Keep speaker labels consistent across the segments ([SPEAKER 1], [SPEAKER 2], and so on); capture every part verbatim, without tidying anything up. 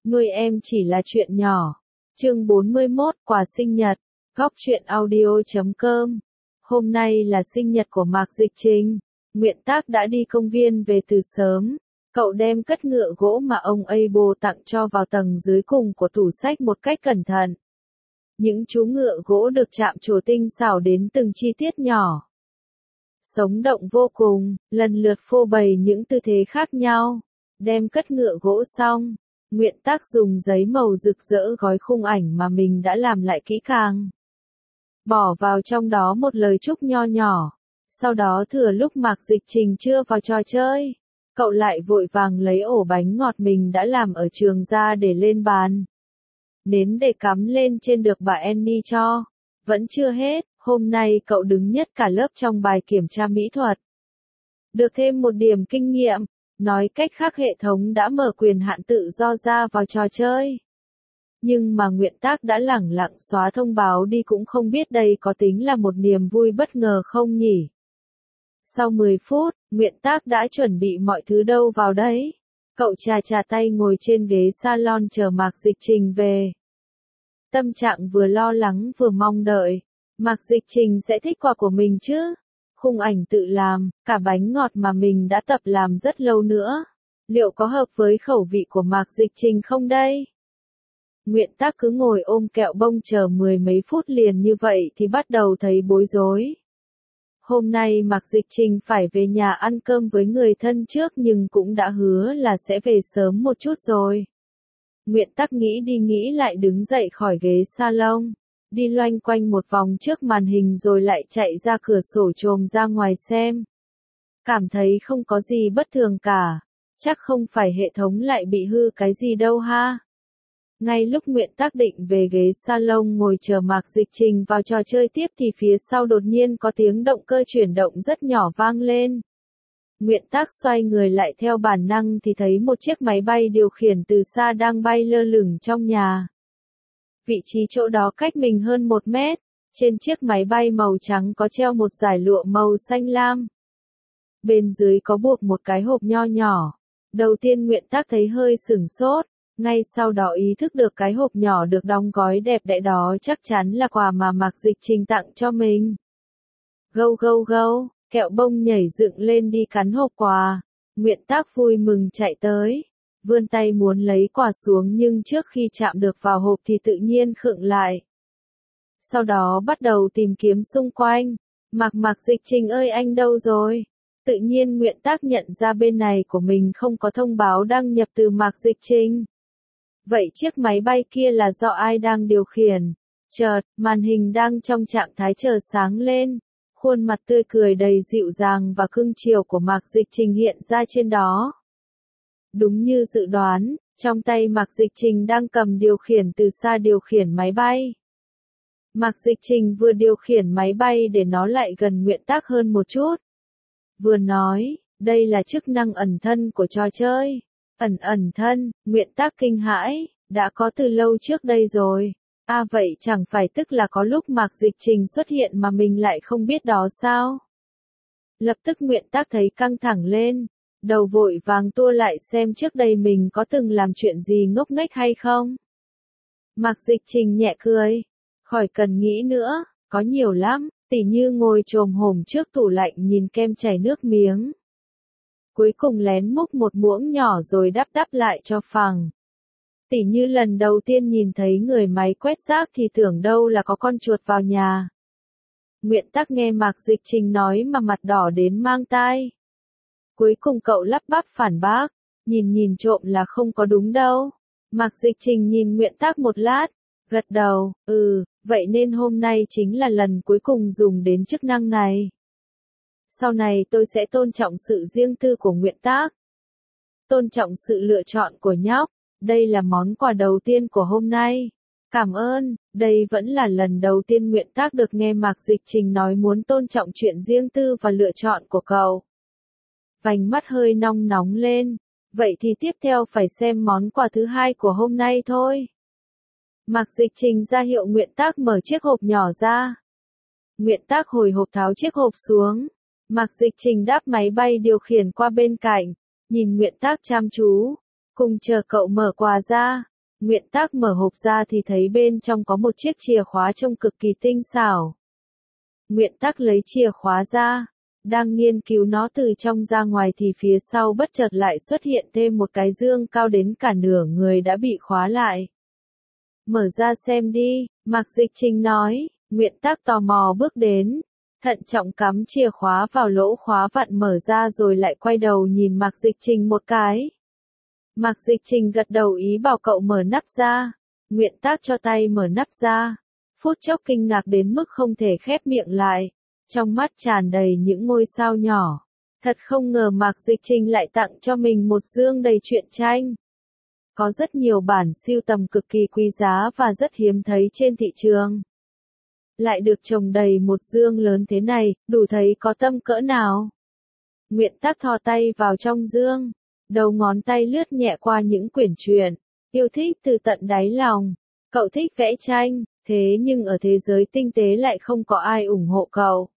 [SPEAKER 1] Nuôi em chỉ là chuyện nhỏ. Chương bốn mươi mốt, quà sinh nhật. Góc truyện audio chấm com. Hôm nay là sinh nhật của Mạc Dịch Trình. Nguyện Tác đã đi công viên về từ sớm. Cậu đem cất ngựa gỗ mà ông Abel tặng cho vào tầng dưới cùng của tủ sách một cách cẩn thận. Những chú ngựa gỗ được chạm trổ tinh xảo đến từng chi tiết nhỏ. Sống động vô cùng, lần lượt phô bày những tư thế khác nhau. Đem cất ngựa gỗ xong, Nguyện Tác dùng giấy màu rực rỡ gói khung ảnh mà mình đã làm lại kỹ càng. Bỏ vào trong đó một lời chúc nho nhỏ. Sau đó thừa lúc Mạc Dịch Trình chưa vào trò chơi, cậu lại vội vàng lấy ổ bánh ngọt mình đã làm ở trường ra để lên bàn. Nến để cắm lên trên được bà Annie cho. Vẫn chưa hết, hôm nay cậu đứng nhất cả lớp trong bài kiểm tra mỹ thuật. Được thêm một điểm kinh nghiệm, nói cách khác hệ thống đã mở quyền hạn tự do ra vào trò chơi. Nhưng mà Nguyện Tác đã lẳng lặng xóa thông báo đi, cũng không biết đây có tính là một niềm vui bất ngờ không nhỉ. Sau mười phút, Nguyện Tác đã chuẩn bị mọi thứ đâu vào đấy. Cậu chà chà tay ngồi trên ghế salon chờ Mạc Dịch Trình về. Tâm trạng vừa lo lắng vừa mong đợi. Mạc Dịch Trình sẽ thích quà của mình chứ? Khung ảnh tự làm, cả bánh ngọt mà mình đã tập làm rất lâu nữa. Liệu có hợp với khẩu vị của Mạc Dịch Trình không đây? Nguyện Tác cứ ngồi ôm kẹo bông chờ mười mấy phút liền như vậy thì bắt đầu thấy bối rối. Hôm nay Mạc Dịch Trình phải về nhà ăn cơm với người thân trước nhưng cũng đã hứa là sẽ về sớm một chút rồi. Nguyện Tác nghĩ đi nghĩ lại đứng dậy khỏi ghế salon, đi loanh quanh một vòng trước màn hình rồi lại chạy ra cửa sổ chồm ra ngoài xem. Cảm thấy không có gì bất thường cả, chắc không phải hệ thống lại bị hư cái gì đâu ha. Ngay lúc Nguyện Tác định về ghế salon ngồi chờ Mạc Dịch Trình vào trò chơi tiếp thì phía sau đột nhiên có tiếng động cơ chuyển động rất nhỏ vang lên. Nguyện Tác xoay người lại theo bản năng thì thấy một chiếc máy bay điều khiển từ xa đang bay lơ lửng trong nhà. Vị trí chỗ đó cách mình hơn một mét, trên chiếc máy bay màu trắng có treo một dải lụa màu xanh lam. Bên dưới có buộc một cái hộp nho nhỏ. Đầu tiên Nguyện Tác thấy hơi sửng sốt, ngay sau đó ý thức được cái hộp nhỏ được đóng gói đẹp đẽ đó chắc chắn là quà mà Mạc Dịch Trình tặng cho mình. Gâu gâu gâu, kẹo bông nhảy dựng lên đi cắn hộp quà. Nguyện Tác vui mừng chạy tới, vươn tay muốn lấy quà xuống nhưng trước khi chạm được vào hộp thì tự nhiên khựng lại. Sau đó bắt đầu tìm kiếm xung quanh. Mạc Mạc Dịch Trình ơi, anh đâu rồi? Tự nhiên Nguyện Tác nhận ra bên này của mình không có thông báo đăng nhập từ Mạc Dịch Trình. Vậy chiếc máy bay kia là do ai đang điều khiển? Chợt, màn hình đang trong trạng thái chờ sáng lên. Khuôn mặt tươi cười đầy dịu dàng và cưng chiều của Mạc Dịch Trình hiện ra trên đó. Đúng như dự đoán, trong tay Mạc Dịch Trình đang cầm điều khiển từ xa điều khiển máy bay. Mạc Dịch Trình vừa điều khiển máy bay để nó lại gần Nguyện Tác hơn một chút. Vừa nói, đây là chức năng ẩn thân của trò chơi. Ẩn ẩn thân, Nguyện Tác kinh hãi, đã có từ lâu trước đây rồi. À vậy chẳng phải tức là có lúc Mạc Dịch Trình xuất hiện mà mình lại không biết đó sao? Lập tức Nguyện Tác thấy căng thẳng lên, đầu vội vàng tua lại xem trước đây mình có từng làm chuyện gì ngốc nghếch hay không. Mạc Dịch Trình nhẹ cười, khỏi cần nghĩ nữa, có nhiều lắm, tỉ như ngồi chồm hổm trước tủ lạnh nhìn kem chảy nước miếng. Cuối cùng lén múc một muỗng nhỏ rồi đắp đắp lại cho phẳng. Tỉ như lần đầu tiên nhìn thấy người máy quét rác thì tưởng đâu là có con chuột vào nhà. Nguyện Tác nghe Mạc Dịch Trình nói mà mặt đỏ đến mang tai. Cuối cùng cậu lắp bắp phản bác, nhìn nhìn trộm là không có đúng đâu. Mạc Dịch Trình nhìn Nguyện Tác một lát, gật đầu, ừ, vậy nên hôm nay chính là lần cuối cùng dùng đến chức năng này. Sau này tôi sẽ tôn trọng sự riêng tư của Nguyện Tác. Tôn trọng sự lựa chọn của nhóc. Đây là món quà đầu tiên của hôm nay. Cảm ơn, đây vẫn là lần đầu tiên Nguyện Tác được nghe Mạc Dịch Trình nói muốn tôn trọng chuyện riêng tư và lựa chọn của cậu. Vành mắt hơi nong nóng lên. Vậy thì tiếp theo phải xem món quà thứ hai của hôm nay thôi. Mạc Dịch Trình ra hiệu Nguyện Tác mở chiếc hộp nhỏ ra. Nguyện Tác hồi hộp tháo chiếc hộp xuống. Mạc Dịch Trình đáp máy bay điều khiển qua bên cạnh, nhìn Nguyện Tác chăm chú, cùng chờ cậu mở quà ra. Nguyện Tác mở hộp ra thì thấy bên trong có một chiếc chìa khóa trông cực kỳ tinh xảo. Nguyện Tác lấy chìa khóa ra, đang nghiên cứu nó từ trong ra ngoài thì phía sau bất chợt lại xuất hiện thêm một cái dương cao đến cả nửa người đã bị khóa lại. Mở ra xem đi, Mạc Dịch Trình nói. Nguyện Tác tò mò bước đến, thận trọng cắm chìa khóa vào lỗ khóa vặn mở ra rồi lại quay đầu nhìn Mạc Dịch Trình một cái. Mạc Dịch Trình gật đầu ý bảo cậu mở nắp ra. Nguyện Tác cho tay mở nắp ra. Phút chốc kinh ngạc đến mức không thể khép miệng lại. Trong mắt tràn đầy những ngôi sao nhỏ. Thật không ngờ Mạc Dịch Trình lại tặng cho mình một dương đầy truyện tranh. Có rất nhiều bản sưu tầm cực kỳ quý giá và rất hiếm thấy trên thị trường. Lại được chồng đầy một dương lớn thế này, đủ thấy có tâm cỡ nào. Nguyện Tác thò tay vào trong dương, đầu ngón tay lướt nhẹ qua những quyển truyện, yêu thích từ tận đáy lòng. Cậu thích vẽ tranh, thế nhưng ở thế giới tinh tế lại không có ai ủng hộ cậu.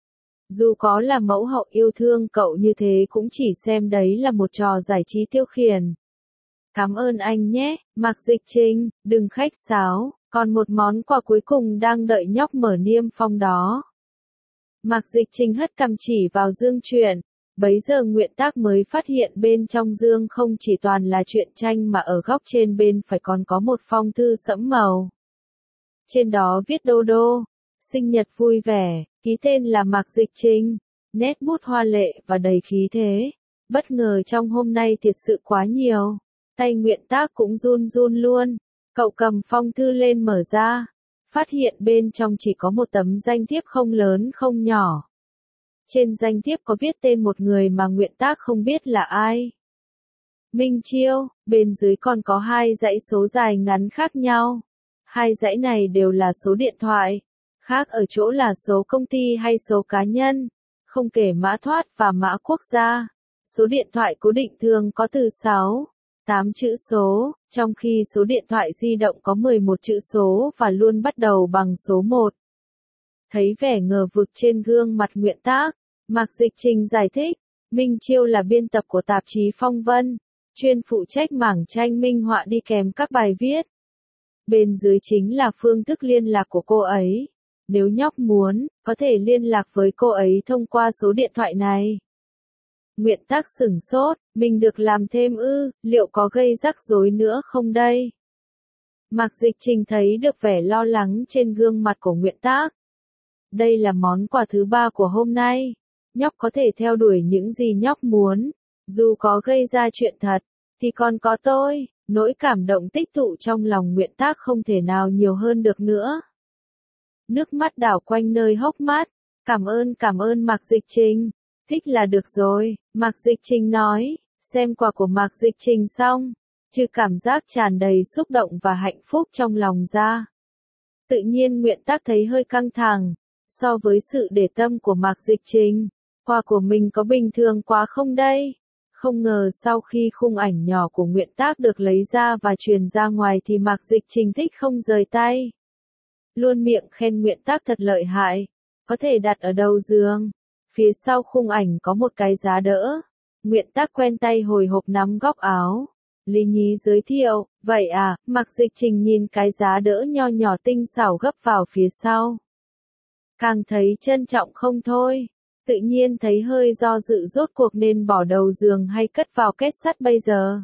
[SPEAKER 1] Dù có là mẫu hậu yêu thương cậu như thế cũng chỉ xem đấy là một trò giải trí tiêu khiển. Cảm ơn anh nhé, Mạc Dịch Trình, đừng khách sáo, còn một món quà cuối cùng đang đợi nhóc mở niêm phong đó. Mạc Dịch Trình hất cằm chỉ vào dương truyện, bấy giờ Nguyện Tác mới phát hiện bên trong dương không chỉ toàn là truyện tranh mà ở góc trên bên phải còn có một phong thư sẫm màu. Trên đó viết đô đô, sinh nhật vui vẻ, ký tên là Mạc Dịch Trình, nét bút hoa lệ và đầy khí thế. Bất ngờ trong hôm nay thiệt sự quá nhiều. Tay Nguyện Tác cũng run run luôn. Cậu cầm phong thư lên mở ra, phát hiện bên trong chỉ có một tấm danh thiếp không lớn không nhỏ. Trên danh thiếp có viết tên một người mà Nguyện Tác không biết là ai. Minh Chiêu, bên dưới còn có hai dãy số dài ngắn khác nhau. Hai dãy này đều là số điện thoại, khác ở chỗ là số công ty hay số cá nhân, không kể mã thoát và mã quốc gia. Số điện thoại cố định thường có từ sáu, tám chữ số, trong khi số điện thoại di động có mười một chữ số và luôn bắt đầu bằng số một. Thấy vẻ ngờ vực trên gương mặt Nguyện Tác, Mạc Dịch Trình giải thích, Minh Chiêu là biên tập của tạp chí Phong Vân, chuyên phụ trách mảng tranh minh họa đi kèm các bài viết. Bên dưới chính là phương thức liên lạc của cô ấy. Nếu nhóc muốn, có thể liên lạc với cô ấy thông qua số điện thoại này. Nguyện Tác sửng sốt, mình được làm thêm ư, liệu có gây rắc rối nữa không đây? Mạc Dịch Trình thấy được vẻ lo lắng trên gương mặt của Nguyện Tác. Đây là món quà thứ ba của hôm nay. Nhóc có thể theo đuổi những gì nhóc muốn. Dù có gây ra chuyện thật, thì còn có tôi. Nỗi cảm động tích tụ trong lòng Nguyện Tác không thể nào nhiều hơn được nữa. Nước mắt đảo quanh nơi hốc mắt. Cảm ơn cảm ơn Mạc Dịch Trình. Thích là được rồi, Mạc Dịch Trình nói. Xem quà của Mạc Dịch Trình xong, trừ cảm giác tràn đầy xúc động và hạnh phúc trong lòng ra. Tự nhiên Nguyện Tác thấy hơi căng thẳng. So với sự để tâm của Mạc Dịch Trình, quà của mình có bình thường quá không đây? Không ngờ sau khi khung ảnh nhỏ của Nguyện Tác được lấy ra và truyền ra ngoài thì Mạc Dịch Trình thích không rời tay. Luôn miệng khen Nguyện Tác thật lợi hại, có thể đặt ở đầu giường. Phía sau khung ảnh có một cái giá đỡ. Nguyện Tác quen tay hồi hộp nắm góc áo. Lý nhí giới thiệu, vậy à, Mạc Dịch Trình nhìn cái giá đỡ nho nhỏ tinh xảo gấp vào phía sau. Càng thấy trân trọng không thôi. Tự nhiên thấy hơi do dự rốt cuộc nên bỏ đầu giường hay cất vào kết sắt bây giờ.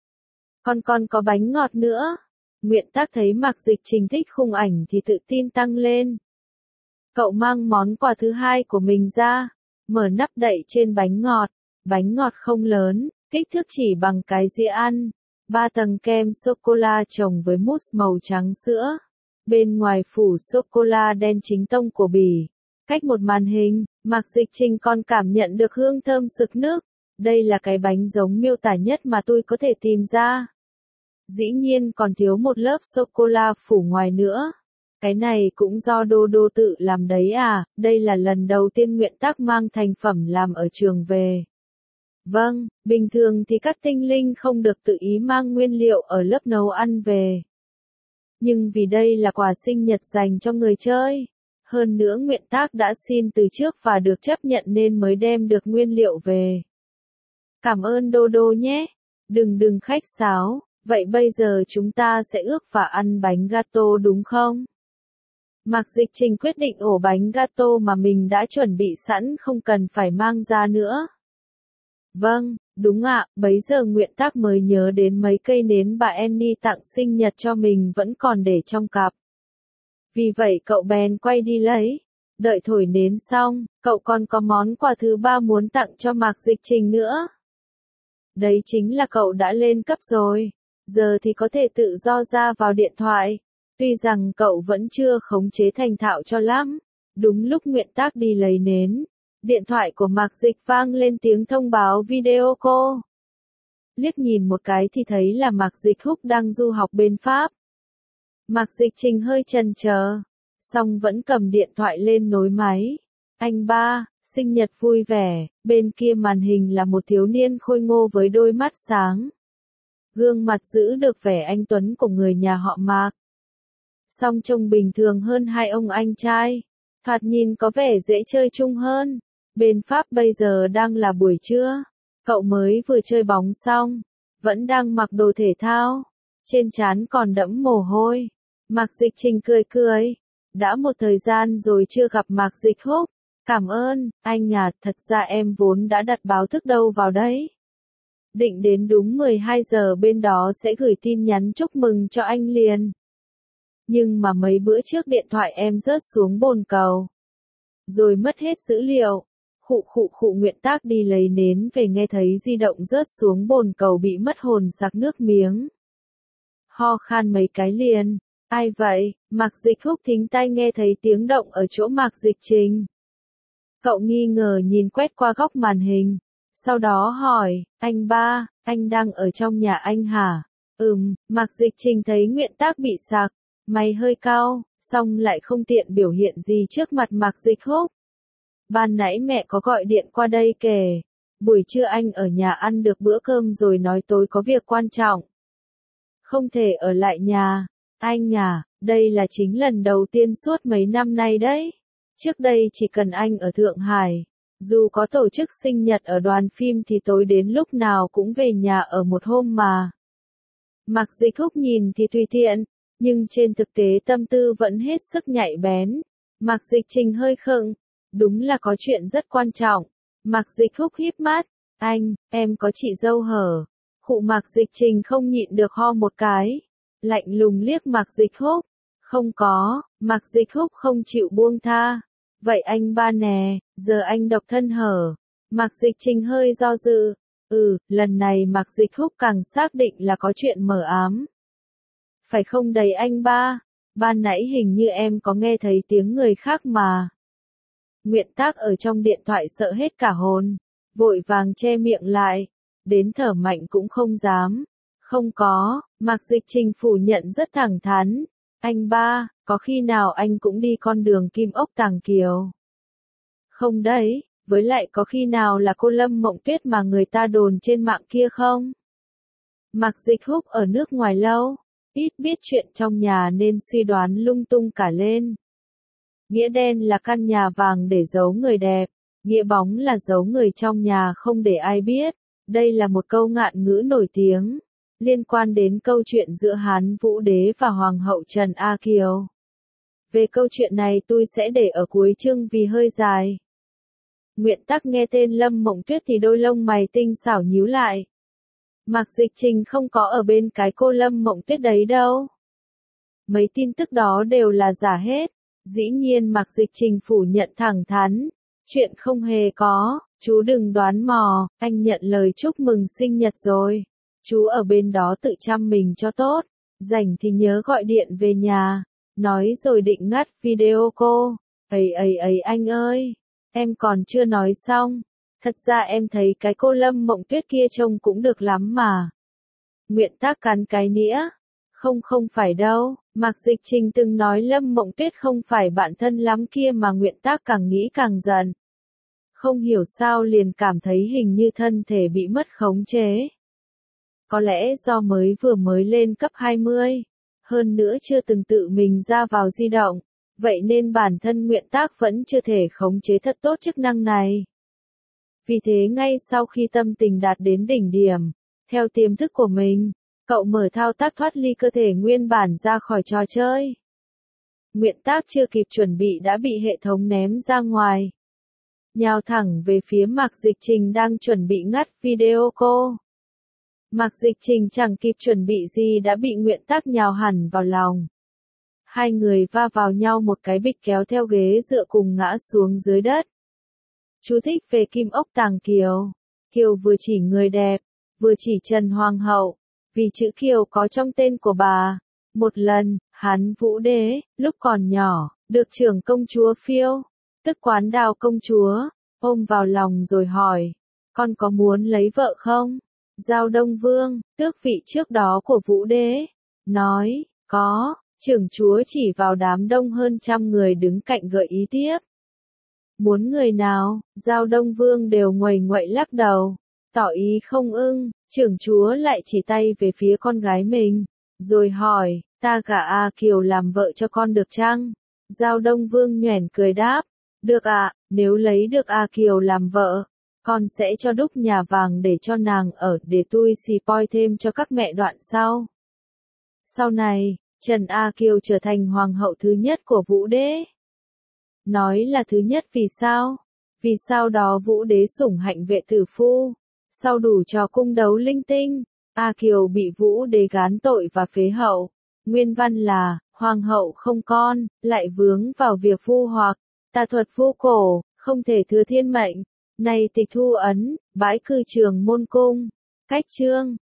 [SPEAKER 1] Còn còn có bánh ngọt nữa. Nguyện Tác thấy Mạc Dịch Trình thích khung ảnh thì tự tin tăng lên. Cậu mang món quà thứ hai của mình ra, mở nắp đậy trên bánh ngọt. Bánh ngọt không lớn, kích thước chỉ bằng cái dĩa ăn. Ba tầng kem sô-cô-la trồng với mousse màu trắng sữa. Bên ngoài phủ sô-cô-la đen chính tông của Bỉ. Cách một màn hình, Mạc Dịch Trình còn cảm nhận được hương thơm sực nước. Đây là cái bánh giống miêu tả nhất mà tôi có thể tìm ra. Dĩ nhiên còn thiếu một lớp sô-cô-la phủ ngoài nữa. Cái này cũng do Đô Đô tự làm đấy à, đây là lần đầu tiên Nguyện Tác mang thành phẩm làm ở trường về. Vâng, bình thường thì các tinh linh không được tự ý mang nguyên liệu ở lớp nấu ăn về. Nhưng vì đây là quà sinh nhật dành cho người chơi. Hơn nữa Nguyện Tác đã xin từ trước và được chấp nhận nên mới đem được nguyên liệu về. Cảm ơn Đô Đô nhé. Đừng đừng khách sáo, Vậy bây giờ chúng ta sẽ ước và ăn bánh gato đúng không? Mạc Dịch Trình quyết định ổ bánh gato mà mình đã chuẩn bị sẵn không cần phải mang ra nữa. Vâng, đúng ạ, bấy giờ Nguyện Tác mới nhớ đến mấy cây nến bà Annie tặng sinh nhật cho mình vẫn còn để trong cặp. Vì vậy cậu bèn quay đi lấy. Đợi thổi nến xong, cậu còn có món quà thứ ba muốn tặng cho Mạc Dịch Trình nữa. Đấy chính là cậu đã lên cấp rồi. Giờ thì có thể tự do ra vào điện thoại. Tuy rằng cậu vẫn chưa khống chế thành thạo cho lắm. Đúng lúc Nguyện Tác đi lấy nến, điện thoại của Mạc Dịch vang lên tiếng thông báo video call. Liếc nhìn một cái thì thấy là Mạc Dịch Húc đang du học bên Pháp. Mạc Dịch Trình hơi chần chờ, xong vẫn cầm điện thoại lên nối máy. Anh ba, sinh nhật vui vẻ, bên kia màn hình là một thiếu niên khôi ngô với đôi mắt sáng. Gương mặt giữ được vẻ anh tuấn của người nhà họ Mạc. Song trông bình thường hơn hai ông anh trai, thoạt nhìn có vẻ dễ chơi chung hơn. Bên Pháp bây giờ đang là buổi trưa, cậu mới vừa chơi bóng xong, vẫn đang mặc đồ thể thao, trên trán còn đẫm mồ hôi. Mạc Dịch Trình cười cười, đã một thời gian rồi chưa gặp Mạc Dịch Húc, cảm ơn, anh à, thật ra em vốn đã đặt báo thức đâu vào đấy. Định đến đúng mười hai giờ bên đó sẽ gửi tin nhắn chúc mừng cho anh liền. Nhưng mà mấy bữa trước điện thoại em rớt xuống bồn cầu, rồi mất hết dữ liệu. Khụ khụ khụ Nguyện Tác đi lấy nến về nghe thấy di động rớt xuống bồn cầu bị mất hồn sặc nước miếng. Ho khan mấy cái liền. Ai vậy? Mạc Dịch Húc thính tai nghe thấy tiếng động ở chỗ Mạc Dịch Trình. Cậu nghi ngờ nhìn quét qua góc màn hình. Sau đó hỏi, anh ba, anh đang ở trong nhà anh hả? Ừm, Mạc Dịch Trình thấy Nguyện Tác bị sặc, mày hơi cau, xong lại không tiện biểu hiện gì trước mặt Mạc Dịch Húc. Ban nãy mẹ có gọi điện qua đây kể, buổi trưa anh ở nhà ăn được bữa cơm rồi nói tối có việc quan trọng. Không thể ở lại nhà, anh à, đây là chính lần đầu tiên suốt mấy năm nay đấy. Trước đây chỉ cần anh ở Thượng Hải, dù có tổ chức sinh nhật ở đoàn phim thì tối đến lúc nào cũng về nhà ở một hôm mà. Mạc Dịch Húc nhìn thì tùy tiện, nhưng trên thực tế tâm tư vẫn hết sức nhạy bén. Mạc Dịch Trình hơi khựng. Đúng là có chuyện rất quan trọng. Mạc Dịch Húc híp mắt. Anh, em có chị dâu hở? Khụ Mạc Dịch Trình không nhịn được ho một cái. Lạnh lùng liếc Mạc Dịch Húc. Không có, Mạc Dịch Húc không chịu buông tha. Vậy anh ba nè, giờ anh độc thân hở? Mạc Dịch Trình hơi do dự. Ừ, lần này Mạc Dịch Húc càng xác định là có chuyện mờ ám. Phải không đấy anh ba? Ban nãy hình như em có nghe thấy tiếng người khác mà. Nguyện Tác ở trong điện thoại sợ hết cả hồn, vội vàng che miệng lại, đến thở mạnh cũng không dám. Không có, Mạc Dịch Trình phủ nhận rất thẳng thắn. Anh ba, có khi nào anh cũng đi con đường Kim Ốc Tàng Kiều? Không đấy, với lại có khi nào là cô Lâm Mộng Tuyết mà người ta đồn trên mạng kia không? Mạc Dịch Húc ở nước ngoài lâu, ít biết chuyện trong nhà nên suy đoán lung tung cả lên. Nghĩa đen là căn nhà vàng để giấu người đẹp, nghĩa bóng là giấu người trong nhà không để ai biết. Đây là một câu ngạn ngữ nổi tiếng, liên quan đến câu chuyện giữa Hán Vũ Đế và Hoàng hậu Trần A Kiều. Về câu chuyện này tôi sẽ để ở cuối chương vì hơi dài. Nguyện Tác nghe tên Lâm Mộng Tuyết thì đôi lông mày tinh xảo nhíu lại. Mạc Dịch Trình không có ở bên cái cô Lâm Mộng Tuyết đấy đâu. Mấy tin tức đó đều là giả hết. Dĩ nhiên Mạc Dịch Trình phủ nhận thẳng thắn. Chuyện không hề có, chú đừng đoán mò, anh nhận lời chúc mừng sinh nhật rồi. Chú ở bên đó tự chăm mình cho tốt, rảnh thì nhớ gọi điện về nhà. Nói rồi định ngắt video call. Ấy ấy ấy anh ơi, em còn chưa nói xong. Thật ra em thấy cái cô Lâm Mộng Tuyết kia trông cũng được lắm mà. Nguyện Tác cắn cái nĩa. Không không phải đâu, Mạc Dịch Trình từng nói Lâm Mộng Tuyết không phải bạn thân lắm kia mà Nguyện Tác càng nghĩ càng giận. Không hiểu sao liền cảm thấy hình như thân thể bị mất khống chế. Có lẽ do mới vừa mới lên cấp hai mươi, hơn nữa chưa từng tự mình ra vào di động, vậy nên bản thân Nguyện Tác vẫn chưa thể khống chế thật tốt chức năng này. Vì thế ngay sau khi tâm tình đạt đến đỉnh điểm, theo tiềm thức của mình, Cậu mở thao tác thoát ly cơ thể nguyên bản ra khỏi trò chơi. Nguyện Tác chưa kịp chuẩn bị đã bị hệ thống ném ra ngoài. Nhào thẳng về phía Mạc Dịch Trình đang chuẩn bị ngắt video cô. Mạc Dịch Trình chẳng kịp chuẩn bị gì đã bị Nguyện Tác nhào hẳn vào lòng. Hai người va vào nhau một cái bịch kéo theo ghế dựa cùng ngã xuống dưới đất. Chú thích về Kim Ốc Tàng Kiều. Kiều vừa chỉ người đẹp, vừa chỉ Trần Hoàng hậu, vì chữ Kiều có trong tên của bà. Một lần, hắn Vũ Đế, lúc còn nhỏ, được trưởng công chúa Phiêu, tức Quán Đào công chúa, ôm vào lòng rồi hỏi, con có muốn lấy vợ không? Giao Đông Vương, tước vị trước đó của Vũ Đế, nói, có, trưởng chúa chỉ vào đám đông hơn trăm người đứng cạnh gợi ý tiếp. Muốn người nào, Giao Đông Vương đều nguầy nguậy lắc đầu, tỏ ý không ưng, trưởng chúa lại chỉ tay về phía con gái mình, rồi hỏi, ta gả A Kiều làm vợ cho con được chăng? Giao Đông Vương nhoẻn cười đáp, được ạ, nếu lấy được A Kiều làm vợ, con sẽ cho đúc nhà vàng để cho nàng ở để tui xì poi thêm cho các mẹ đoạn sau. Sau này, Trần A Kiều trở thành hoàng hậu thứ nhất của Vũ Đế. Nói là thứ nhất vì sao? Vì sau đó Vũ Đế sủng hạnh vệ tử phu. Sau đủ trò cung đấu linh tinh, A Kiều bị Vũ Đế gán tội và phế hậu. Nguyên văn là, hoàng hậu không con, lại vướng vào việc vu hoặc, tà thuật vu cổ, không thể thừa thiên mệnh. Này tịch thu ấn, bãi cư Trường Môn Cung. Cách chương